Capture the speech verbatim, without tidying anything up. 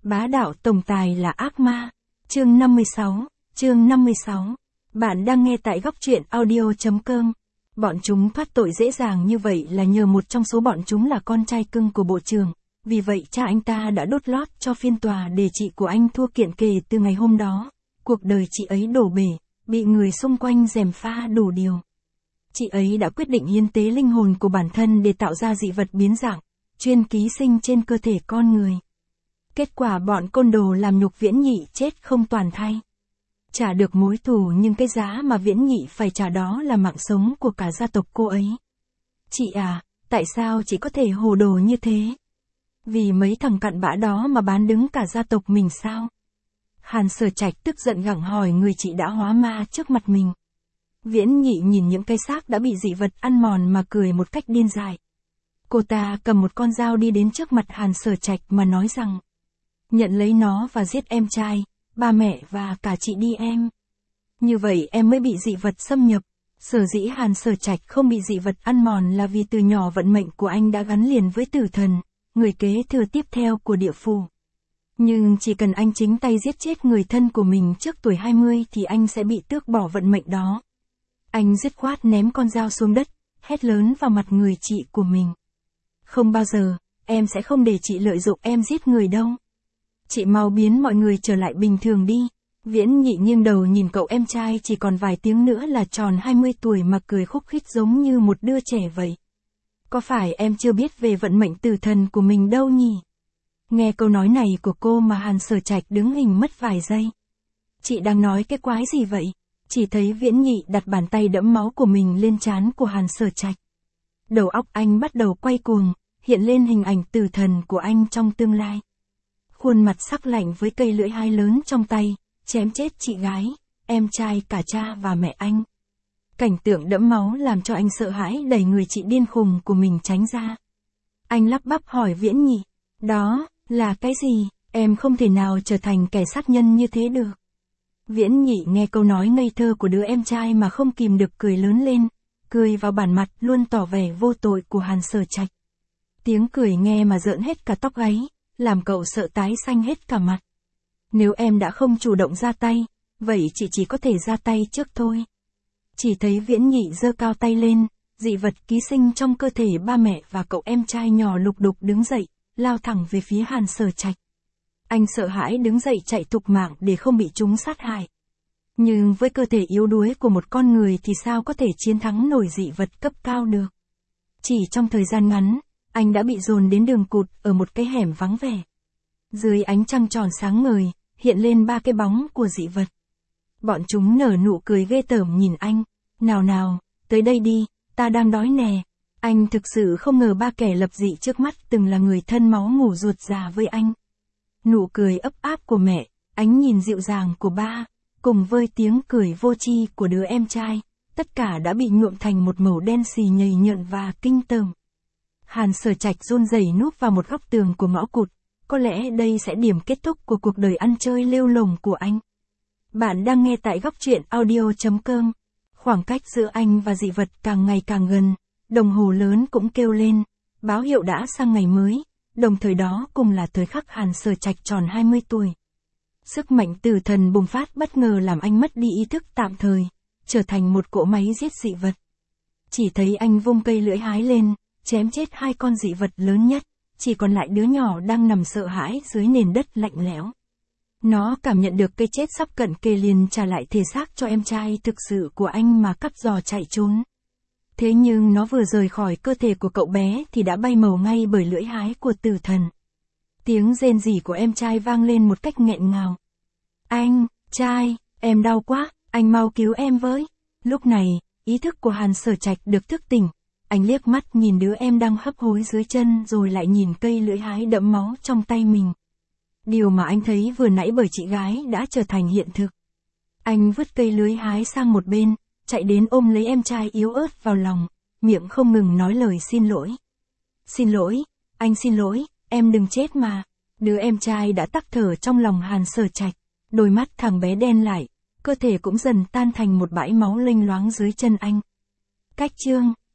Bá đạo tổng tài là ác ma. Chương năm mươi sáu, chương năm mươi sáu. Bạn đang nghe tại góc truyện audio.com. Bọn chúng thoát tội dễ dàng như vậy là nhờ một trong số bọn chúng là con trai cưng của bộ trưởng. Vì vậy cha anh ta đã đốt lót cho phiên tòa để chị của anh thua kiện kể từ ngày hôm đó. Cuộc đời chị ấy đổ bể, bị người xung quanh gièm pha đủ điều. Chị ấy đã quyết định hiến tế linh hồn của bản thân để tạo ra dị vật biến dạng, chuyên ký sinh trên cơ thể con người. Kết quả bọn côn đồ làm nhục Viễn Nhị chết không toàn thay. Trả được mối thù nhưng cái giá mà Viễn Nhị phải trả đó là mạng sống của cả gia tộc cô ấy. Chị à, tại sao chị có thể hồ đồ như thế? Vì mấy thằng cặn bã đó mà bán đứng cả gia tộc mình sao? Hàn Sở Trạch tức giận gặng hỏi người chị đã hóa ma trước mặt mình. Viễn Nhị nhìn những cái xác đã bị dị vật ăn mòn mà cười một cách điên dại. Cô ta cầm một con dao đi đến trước mặt Hàn Sở Trạch mà nói rằng: nhận lấy nó và giết em trai, ba mẹ và cả chị đi em. Như vậy em mới bị dị vật xâm nhập. Sở dĩ Hàn Sở Trạch không bị dị vật ăn mòn là vì từ nhỏ vận mệnh của anh đã gắn liền với tử thần, người kế thừa tiếp theo của địa phủ. Nhưng chỉ cần anh chính tay giết chết người thân của mình trước tuổi hai mươi thì anh sẽ bị tước bỏ vận mệnh đó. Anh dứt khoát ném con dao xuống đất, hét lớn vào mặt người chị của mình: không bao giờ, em sẽ không để chị lợi dụng em giết người đâu. Chị mau biến mọi người trở lại bình thường đi. Viễn Nhị nghiêng đầu nhìn cậu em trai chỉ còn vài tiếng nữa là tròn hai mươi tuổi mà cười khúc khích giống như một đứa trẻ vậy. Có phải em chưa biết về vận mệnh tử thần của mình đâu nhỉ? Nghe câu nói này của cô mà Hàn Sở Trạch đứng hình mất vài giây. Chị đang nói cái quái gì vậy? Chỉ thấy Viễn Nhị đặt bàn tay đẫm máu của mình lên trán của Hàn Sở Trạch. Đầu óc anh bắt đầu quay cuồng, hiện lên hình ảnh tử thần của anh trong tương lai. Khuôn mặt sắc lạnh với cây lưỡi hái lớn trong tay, chém chết chị gái, em trai, cả cha và mẹ anh. Cảnh tượng đẫm máu làm cho anh sợ hãi đẩy người chị điên khùng của mình tránh ra. Anh lắp bắp hỏi Viễn Nhị: đó, là cái gì? Em không thể nào trở thành kẻ sát nhân như thế được. Viễn Nhị nghe câu nói ngây thơ của đứa em trai mà không kìm được cười lớn lên, cười vào bản mặt luôn tỏ vẻ vô tội của Hàn Sở Trạch. Tiếng cười nghe mà rợn hết cả tóc gáy, làm cậu sợ tái xanh hết cả mặt. Nếu em đã không chủ động ra tay, vậy chị chỉ có thể ra tay trước thôi. Chỉ thấy Viễn Nhị giơ cao tay lên, dị vật ký sinh trong cơ thể ba mẹ và cậu em trai nhỏ lục đục đứng dậy, lao thẳng về phía Hàn Sở Trạch. Anh sợ hãi đứng dậy chạy thục mạng để không bị chúng sát hại. Nhưng với cơ thể yếu đuối của một con người thì sao có thể chiến thắng nổi dị vật cấp cao được. Chỉ trong thời gian ngắn, anh đã bị dồn đến đường cụt ở một cái hẻm vắng vẻ. Dưới ánh trăng tròn sáng ngời, hiện lên ba cái bóng của dị vật. Bọn chúng nở nụ cười ghê tởm nhìn anh. Nào nào, tới đây đi, ta đang đói nè. Anh thực sự không ngờ ba kẻ lập dị trước mắt từng là người thân máu mủ ruột già với anh. Nụ cười ấp áp của mẹ, ánh nhìn dịu dàng của ba, cùng với tiếng cười vô tri của đứa em trai, tất cả đã bị nhuộm thành một màu đen xì nhầy nhợn và kinh tởm. Hàn Sở Trạch run rẩy núp vào một góc tường của ngõ cụt, có lẽ đây sẽ điểm kết thúc của cuộc đời ăn chơi lêu lồng của anh. Bạn đang nghe tại góc truyện audio.com. Khoảng cách giữa anh và dị vật càng ngày càng gần, đồng hồ lớn cũng kêu lên, báo hiệu đã sang ngày mới, đồng thời đó cùng là thời khắc Hàn Sở Trạch tròn hai mươi tuổi. Sức mạnh tử thần bùng phát bất ngờ làm anh mất đi ý thức tạm thời, trở thành một cỗ máy giết dị vật. Chỉ thấy anh vung cây lưỡi hái lên, chém chết hai con dị vật lớn nhất, chỉ còn lại đứa nhỏ đang nằm sợ hãi dưới nền đất lạnh lẽo. Nó cảm nhận được cái chết sắp cận kề liền trả lại thể xác cho em trai thực sự của anh mà cắp giò chạy trốn. Thế nhưng nó vừa rời khỏi cơ thể của cậu bé thì đã bay màu ngay bởi lưỡi hái của tử thần. Tiếng rên rỉ của em trai vang lên một cách nghẹn ngào. Anh, trai, em đau quá, anh mau cứu em với. Lúc này, ý thức của Hàn Sở Trạch được thức tỉnh. Anh liếc mắt nhìn đứa em đang hấp hối dưới chân rồi lại nhìn cây lưỡi hái đẫm máu trong tay mình. Điều mà anh thấy vừa nãy bởi chị gái đã trở thành hiện thực. Anh vứt cây lưới hái sang một bên, chạy đến ôm lấy em trai yếu ớt vào lòng, miệng không ngừng nói lời xin lỗi. Xin lỗi, anh xin lỗi, em đừng chết mà. Đứa em trai đã tắc thở trong lòng Hàn Sở Trạch, đôi mắt thằng bé đen lại, cơ thể cũng dần tan thành một bãi máu lênh loáng dưới chân anh. Cách chương